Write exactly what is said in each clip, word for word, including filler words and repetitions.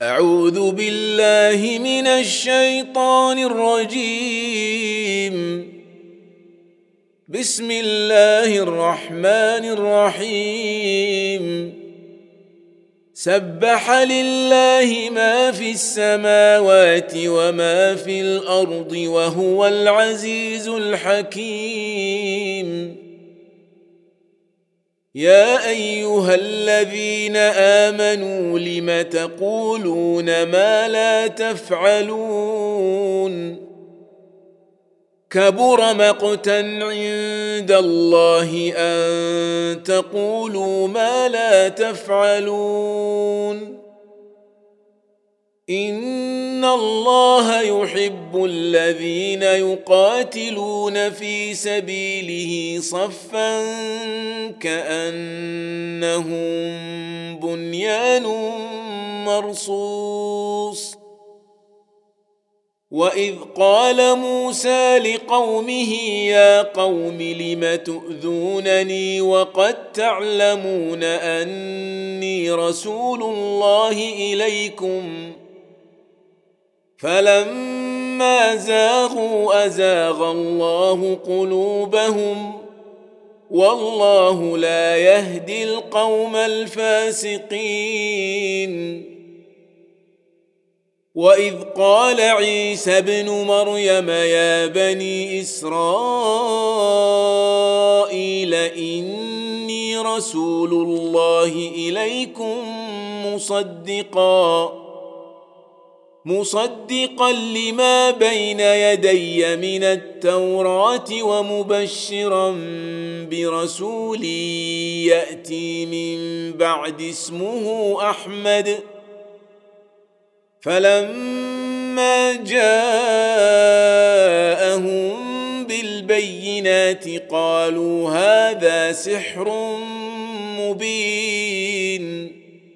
أعوذ بالله من الشيطان الرجيم. بسم الله الرحمن الرحيم. سبح لله ما في السماوات وما في الأرض وهو العزيز الحكيم. يا أيها الذين آمنوا لم تقولون ما لا تفعلون؟ كبر مقتا عند الله أن تقولوا ما لا تفعلون. إن الله يحب الذين يقاتلون في سبيله صفا كأنهم بنيان مرصوص. وإذ قال موسى لقومه يا قوم لم تؤذونني وقد تعلمون أني رسول الله إليكم فلما زاغوا أزاغ الله قلوبهم والله لا يهدي القوم الفاسقين. وإذ قال عيسى ابن مريم يا بني إسرائيل إني رسول الله إليكم مصدقا مصدقا لما بين يدي من التوراة ومبشرا برسول يأتي من بعد اسمه أحمد. فلما جاءهم بالبينات قالوا هذا سحر مبين.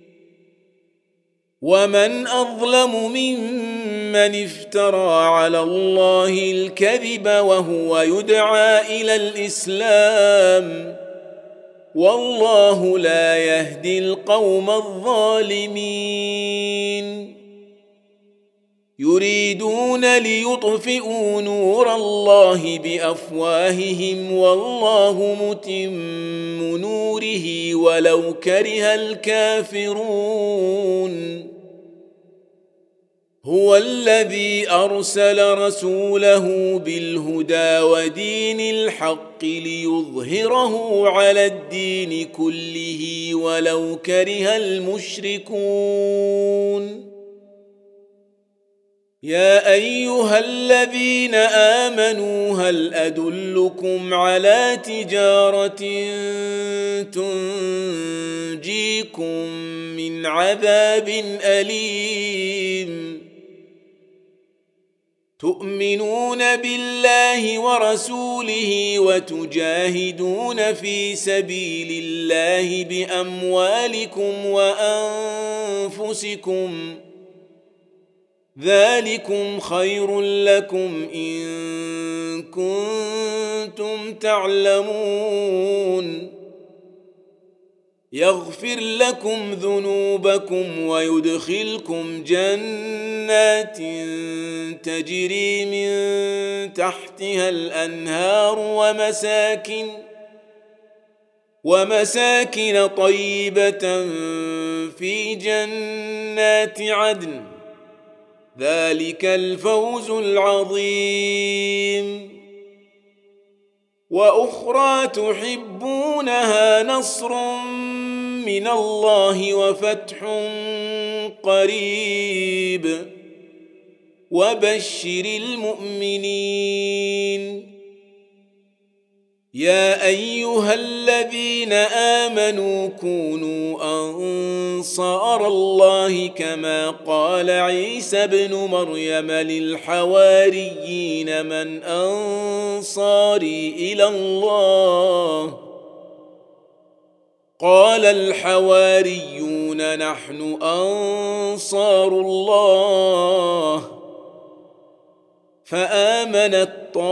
ومن أظلم ممن افترى على الله الكذب وهو يدعى إلى الإسلام والله لا يهدي القوم الظالمين. يريدون ليطفئوا نور الله بأفواههم والله متم نوره ولو كره الكافرون. هو الذي أرسل رسوله بالهدى ودين الحق ليظهره على الدين كله ولو كره المشركون. يا أيها الذين آمنوا هل أدلكم على تجارة تنجيكم من عذاب أليم؟ تؤمنون بالله ورسوله وتجاهدون في سبيل الله بأموالكم وأنفسكم ذلكم خير لكم إن كنتم تعلمون. يغفر لكم ذنوبكم ويدخلكم جنات تجري من تحتها الأنهار ومساكن ومساكن طيبة في جنات عدن ذلك الفوز العظيم. وأخرى تحبونها نصر من الله وفتح قريب وبشر المؤمنين. يا أيها الذين آمنوا كونوا أنصار الله كما قال عيسى ابن مريم للحواريين من أنصاري إلى الله؟ قال الحواريون نحن أنصار الله. فآمنت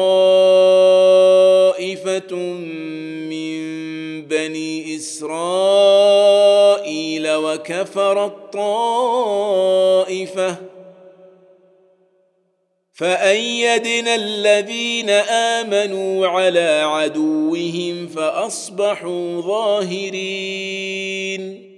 طائفة من بني إسرائيل وكفرت طائفة طائفة فأيدنا الذين آمنوا على عدوهم فأصبحوا ظاهرين.